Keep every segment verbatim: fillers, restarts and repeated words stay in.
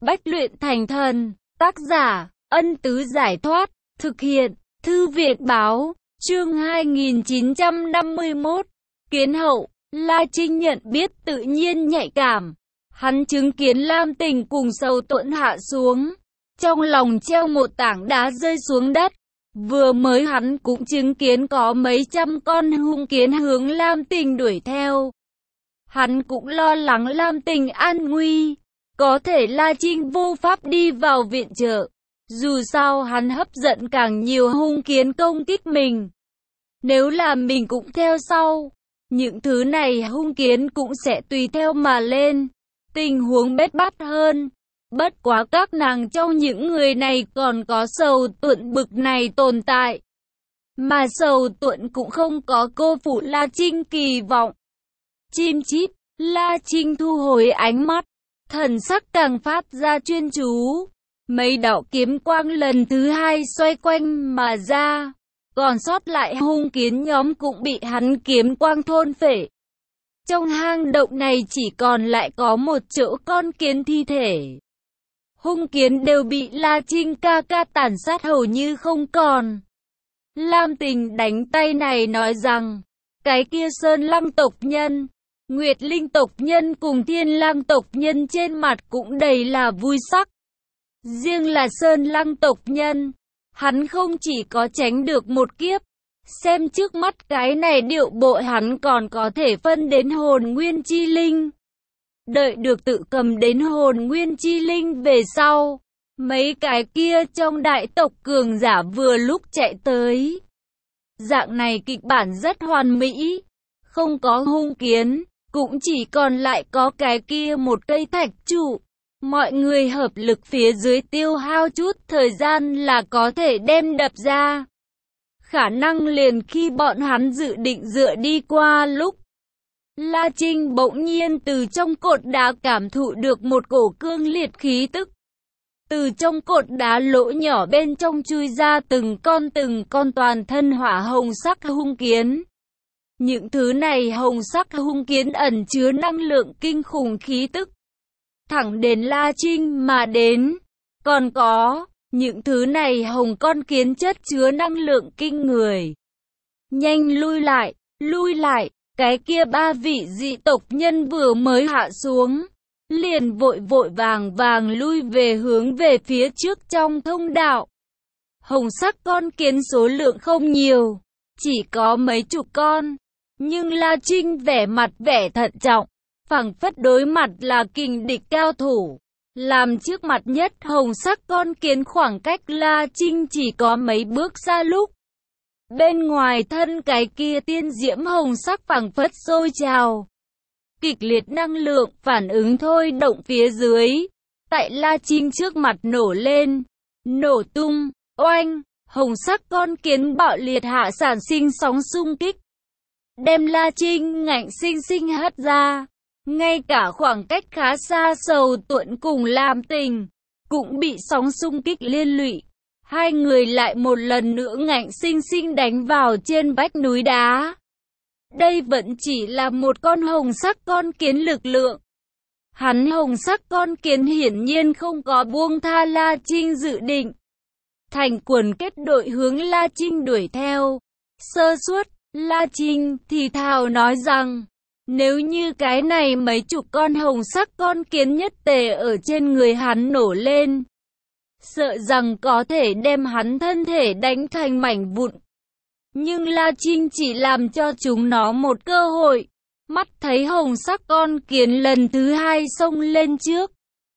Bách luyện thành thần. Tác giả, Ân Tứ Giải Thoát. Thực hiện, Thư viện Báo. Chương hai nghìn chín trăm năm mươi mốt. Kiến hậu. La Trinh nhận biết tự nhiên nhạy cảm. Hắn chứng kiến Lam Tình cùng Sầu Tuẫn hạ xuống. Trong lòng treo một tảng đá rơi xuống đất. Vừa mới hắn cũng chứng kiến có mấy trăm con hung kiến hướng Lam Tình đuổi theo. Hắn cũng lo lắng Lam Tình an nguy. Có thể La Trinh vô pháp đi vào viện trợ. Dù sao hắn hấp dẫn càng nhiều hung kiến công kích mình. Nếu là mình cũng theo sau, những thứ này hung kiến cũng sẽ tùy theo mà lên. Tình huống bết bát hơn. Bất quá các nàng trong những người này còn có Sầu Tuẫn bực này tồn tại. Mà Sầu Tuẫn cũng không có cô phụ La Trinh kỳ vọng. Chim chít, La Trinh thu hồi ánh mắt. Thần sắc càng phát ra chuyên chú. Mấy đạo kiếm quang lần thứ hai xoay quanh mà ra. Còn sót lại hung kiến nhóm cũng bị hắn kiếm quang thôn phệ. Trong hang động này chỉ còn lại có một chỗ con kiến thi thể. Hung kiến đều bị La Trinh ca ca tàn sát hầu như không còn. Lam Tình đánh tay này nói rằng, cái kia Sơn Lăng tộc nhân, Nguyệt Linh tộc nhân cùng Thiên Lang tộc nhân trên mặt cũng đầy là vui sắc. Riêng là Sơn Lăng tộc nhân, hắn không chỉ có tránh được một kiếp, xem trước mắt cái này điệu bộ hắn còn có thể phân đến hồn nguyên chi linh. Đợi được tự cầm đến hồn nguyên chi linh về sau, mấy cái kia trong đại tộc cường giả vừa lúc chạy tới. Dạng này kịch bản rất hoàn mỹ, không có hung kiến, cũng chỉ còn lại có cái kia một cây thạch trụ. Mọi người hợp lực phía dưới tiêu hao chút thời gian là có thể đem đập ra. Khả năng liền khi bọn hắn dự định dựa đi qua lúc, La Trinh bỗng nhiên từ trong cột đá cảm thụ được một cổ cương liệt khí tức. Từ trong cột đá lỗ nhỏ bên trong chui ra từng con từng con toàn thân hỏa hồng sắc hung kiến. Những thứ này hồng sắc hung kiến ẩn chứa năng lượng kinh khủng khí tức. Thẳng đến La Trinh mà đến. Còn có, những thứ này hồng con kiến chất chứa năng lượng kinh người. Nhanh lui lại, lui lại. Cái kia ba vị dị tộc nhân vừa mới hạ xuống, liền vội vội vàng vàng lui về hướng về phía trước trong thông đạo. Hồng sắc con kiến số lượng không nhiều, chỉ có mấy chục con, nhưng La Trinh vẻ mặt vẻ thận trọng, phảng phất đối mặt là kình địch cao thủ. Làm trước mặt nhất hồng sắc con kiến khoảng cách La Trinh chỉ có mấy bước xa lúc. Bên ngoài thân cái kia tiên diễm hồng sắc phảng phất sôi trào. Kịch liệt năng lượng phản ứng thôi động phía dưới. Tại La Trinh trước mặt nổ lên. Nổ tung, oanh, hồng sắc con kiến bạo liệt hạ sản sinh sóng xung kích. Đem La Trinh ngạnh sinh sinh hất ra. Ngay cả khoảng cách khá xa Sầu Tuẫn cùng Lam Tình cũng bị sóng xung kích liên lụy. Hai người lại một lần nữa ngạnh sinh sinh đánh vào trên vách núi đá. Đây vẫn chỉ là một con hồng sắc con kiến lực lượng. Hắn hồng sắc con kiến hiển nhiên không có buông tha La Trinh dự định. Thành quần kết đội hướng La Trinh đuổi theo. Sơ suất, La Trinh thì thào nói rằng, nếu như cái này mấy chục con hồng sắc con kiến nhất tề ở trên người hắn nổ lên, sợ rằng có thể đem hắn thân thể đánh thành mảnh vụn. Nhưng La Trinh chỉ làm cho chúng nó một cơ hội. Mắt thấy hồng sắc con kiến lần thứ hai xông lên trước.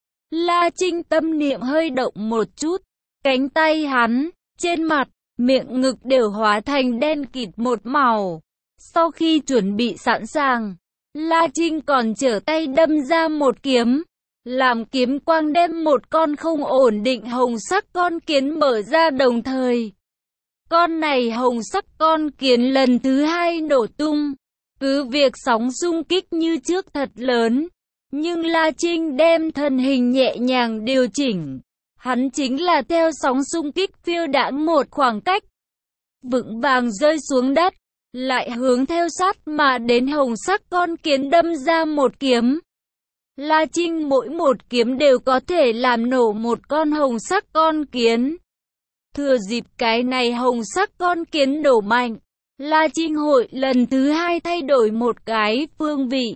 La Trinh tâm niệm hơi động một chút. Cánh tay hắn, trên mặt, miệng ngực đều hóa thành đen kịt một màu. Sau khi chuẩn bị sẵn sàng, La Trinh còn trở tay đâm ra một kiếm. Làm kiếm quang đem một con không ổn định hồng sắc con kiến mở ra đồng thời. Con này hồng sắc con kiến lần thứ hai nổ tung. Cứ việc sóng xung kích như trước thật lớn. Nhưng La Trinh đem thân hình nhẹ nhàng điều chỉnh. Hắn chính là theo sóng xung kích phiêu đãng một khoảng cách. Vững vàng rơi xuống đất. Lại hướng theo sát mà đến hồng sắc con kiến đâm ra một kiếm. La Trinh mỗi một kiếm đều có thể làm nổ một con hồng sắc con kiến. Thừa dịp cái này hồng sắc con kiến nổ mạnh, La Trinh hội lần thứ hai thay đổi một cái phương vị.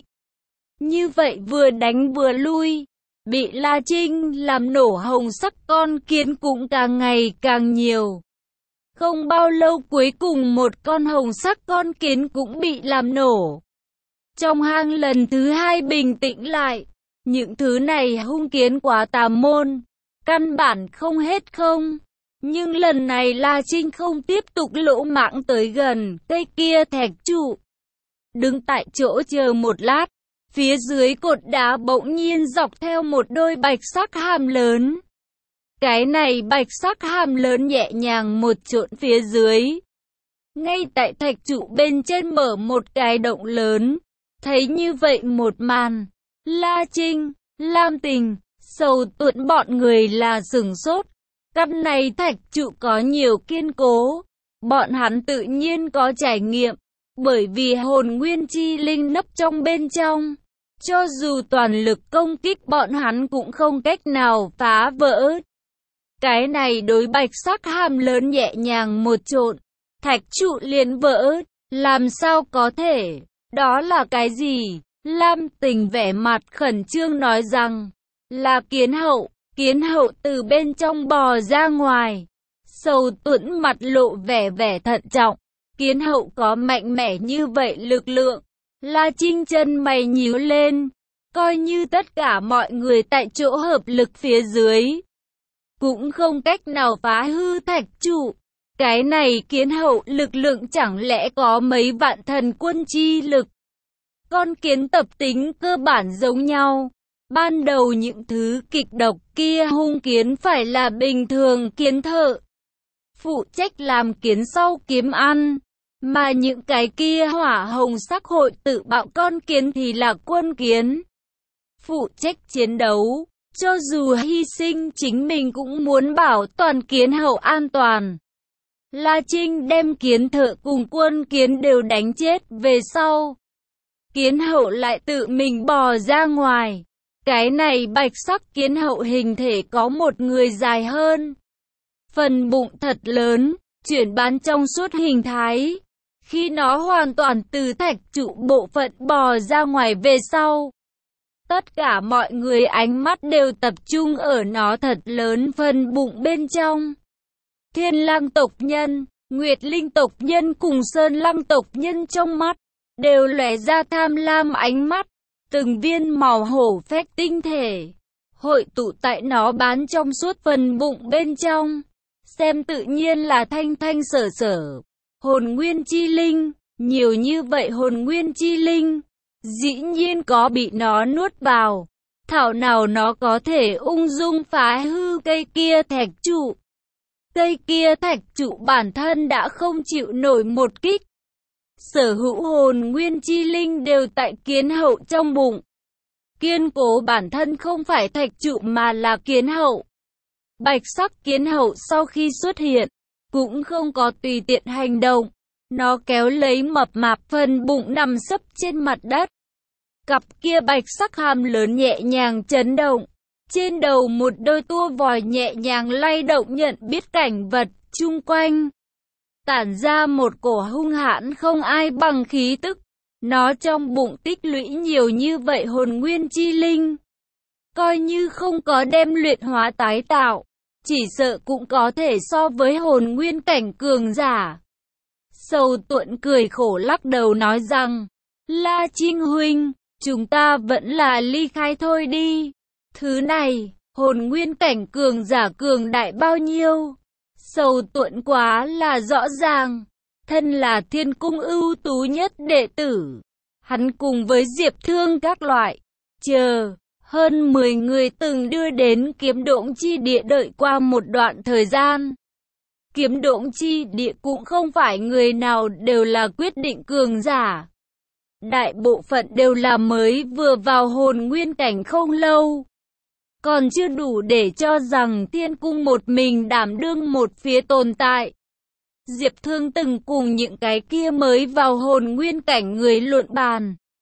Như vậy vừa đánh vừa lui, bị La Trinh làm nổ hồng sắc con kiến cũng càng ngày càng nhiều. Không bao lâu cuối cùng một con hồng sắc con kiến cũng bị làm nổ. Trong hang lần thứ hai bình tĩnh lại, những thứ này hung kiến quá tà môn, căn bản không hết không. Nhưng lần này La Trinh không tiếp tục lỗ mãng tới gần cây kia thạch trụ. Đứng tại chỗ chờ một lát, phía dưới cột đá bỗng nhiên dọc theo một đôi bạch sắc hàm lớn. Cái này bạch sắc hàm lớn nhẹ nhàng một trộn phía dưới. Ngay tại thạch trụ bên trên mở một cái động lớn. Thấy như vậy một màn, La Trinh, Lam Tình, Sầu Tuẫn bọn người là sửng sốt. Căn này thạch trụ có nhiều kiên cố, bọn hắn tự nhiên có trải nghiệm, bởi vì hồn nguyên chi linh nấp trong bên trong. Cho dù toàn lực công kích bọn hắn cũng không cách nào phá vỡ. Cái này đối bạch sắc hàm lớn nhẹ nhàng một trộn, thạch trụ liền vỡ, làm sao có thể, đó là cái gì? Lam Tình vẻ mặt khẩn trương nói rằng, là kiến hậu. Kiến hậu từ bên trong bò ra ngoài. Sầu Tuẫn mặt lộ vẻ vẻ thận trọng. Kiến hậu có mạnh mẽ như vậy lực lượng. La Trinh chân mày nhíu lên. Coi như tất cả mọi người tại chỗ hợp lực phía dưới, cũng không cách nào phá hư thạch trụ. Cái này kiến hậu lực lượng chẳng lẽ có mấy vạn thần quân chi lực. Con kiến tập tính cơ bản giống nhau. Ban đầu những thứ kịch độc kia hung kiến phải là bình thường kiến thợ, phụ trách làm kiến sau kiếm ăn, mà những cái kia hỏa hồng sắc hội tự bạo con kiến thì là quân kiến, phụ trách chiến đấu, cho dù hy sinh chính mình cũng muốn bảo toàn kiến hậu an toàn. La Trinh đem kiến thợ cùng quân kiến đều đánh chết về sau. Kiến hậu lại tự mình bò ra ngoài. Cái này bạch sắc kiến hậu hình thể có một người dài hơn. Phần bụng thật lớn, chuyển bán trong suốt hình thái. Khi nó hoàn toàn từ thạch trụ bộ phận bò ra ngoài về sau, tất cả mọi người ánh mắt đều tập trung ở nó thật lớn phần bụng bên trong. Thiên lang tộc nhân, Nguyệt Linh tộc nhân cùng Sơn Lăng tộc nhân trong mắt đều lóe ra tham lam ánh mắt. Từng viên màu hổ phách tinh thể hội tụ tại nó bán trong suốt phần bụng bên trong, xem tự nhiên là thanh thanh sở sở. Hồn nguyên chi linh, nhiều như vậy hồn nguyên chi linh, dĩ nhiên có bị nó nuốt vào. Thảo nào nó có thể ung dung phá hư cây kia thạch trụ. Cây kia thạch trụ bản thân đã không chịu nổi một kích. Sở hữu hồn nguyên chi linh đều tại kiến hậu trong bụng. Kiên cố bản thân không phải thạch trụ mà là kiến hậu. Bạch sắc kiến hậu sau khi xuất hiện, cũng không có tùy tiện hành động. Nó kéo lấy mập mạp phần bụng nằm sấp trên mặt đất. Cặp kia bạch sắc hàm lớn nhẹ nhàng chấn động. Trên đầu một đôi tua vòi nhẹ nhàng lay động nhận biết cảnh vật chung quanh. Tản ra một cổ hung hãn không ai bằng khí tức. Nó trong bụng tích lũy nhiều như vậy hồn nguyên chi linh. Coi như không có đem luyện hóa tái tạo, chỉ sợ cũng có thể so với hồn nguyên cảnh cường giả. Sầu Tuẫn cười khổ lắc đầu nói rằng, La Trinh huynh, chúng ta vẫn là ly khai thôi đi. Thứ này, hồn nguyên cảnh cường giả cường đại bao nhiêu? Sầu Tuẫn quá là rõ ràng. Thân là thiên cung ưu tú nhất đệ tử, hắn cùng với Diệp Thương các loại, chờ, hơn mười người từng đưa đến kiếm độn chi địa đợi qua một đoạn thời gian. Kiếm độn chi địa cũng không phải người nào đều là quyết định cường giả. Đại bộ phận đều là mới vừa vào hồn nguyên cảnh không lâu. Còn chưa đủ để cho rằng thiên cung một mình đảm đương một phía tồn tại. Diệp Thương từng cùng những cái kia mới vào hồn nguyên cảnh người luận bàn.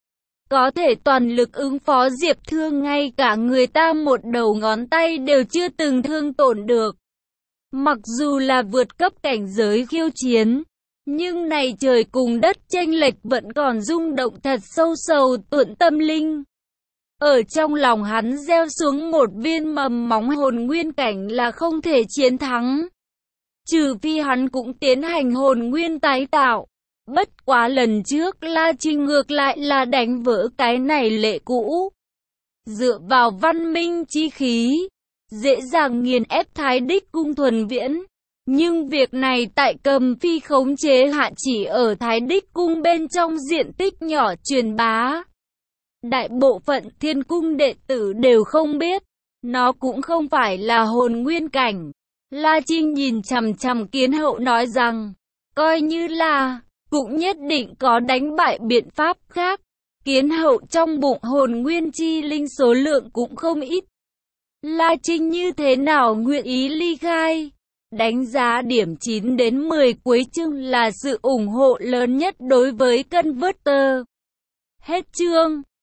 có thể toàn lực ứng phó Diệp Thương, ngay cả người ta một đầu ngón tay đều chưa từng thương tổn được. Mặc dù là vượt cấp cảnh giới khiêu chiến, nhưng này trời cùng đất chênh lệch vẫn còn rung động thật sâu sầu tận tâm linh. Ở trong lòng hắn gieo xuống một viên mầm móng hồn nguyên cảnh là không thể chiến thắng. Trừ phi hắn cũng tiến hành hồn nguyên tái tạo. Bất quá lần trước La Trinh ngược lại là đánh vỡ cái này lệ cũ. Dựa vào văn minh chi khí, dễ dàng nghiền ép Thái Đích Cung thuần viễn. Nhưng việc này tại Cầm Phi khống chế hạ chỉ ở Thái Đích Cung bên trong diện tích nhỏ truyền bá. Đại bộ phận Thiên Cung đệ tử đều không biết, nó cũng không phải là hồn nguyên cảnh. La Trinh nhìn chằm chằm Kiến Hậu nói rằng, coi như là, cũng nhất định có đánh bại biện pháp khác. Kiến Hậu trong bụng hồn nguyên chi linh số lượng cũng không ít. La Trinh như thế nào nguyện ý ly khai? Đánh giá điểm chín đến mười cuối chương là sự ủng hộ lớn nhất đối với Converter. Hết chương.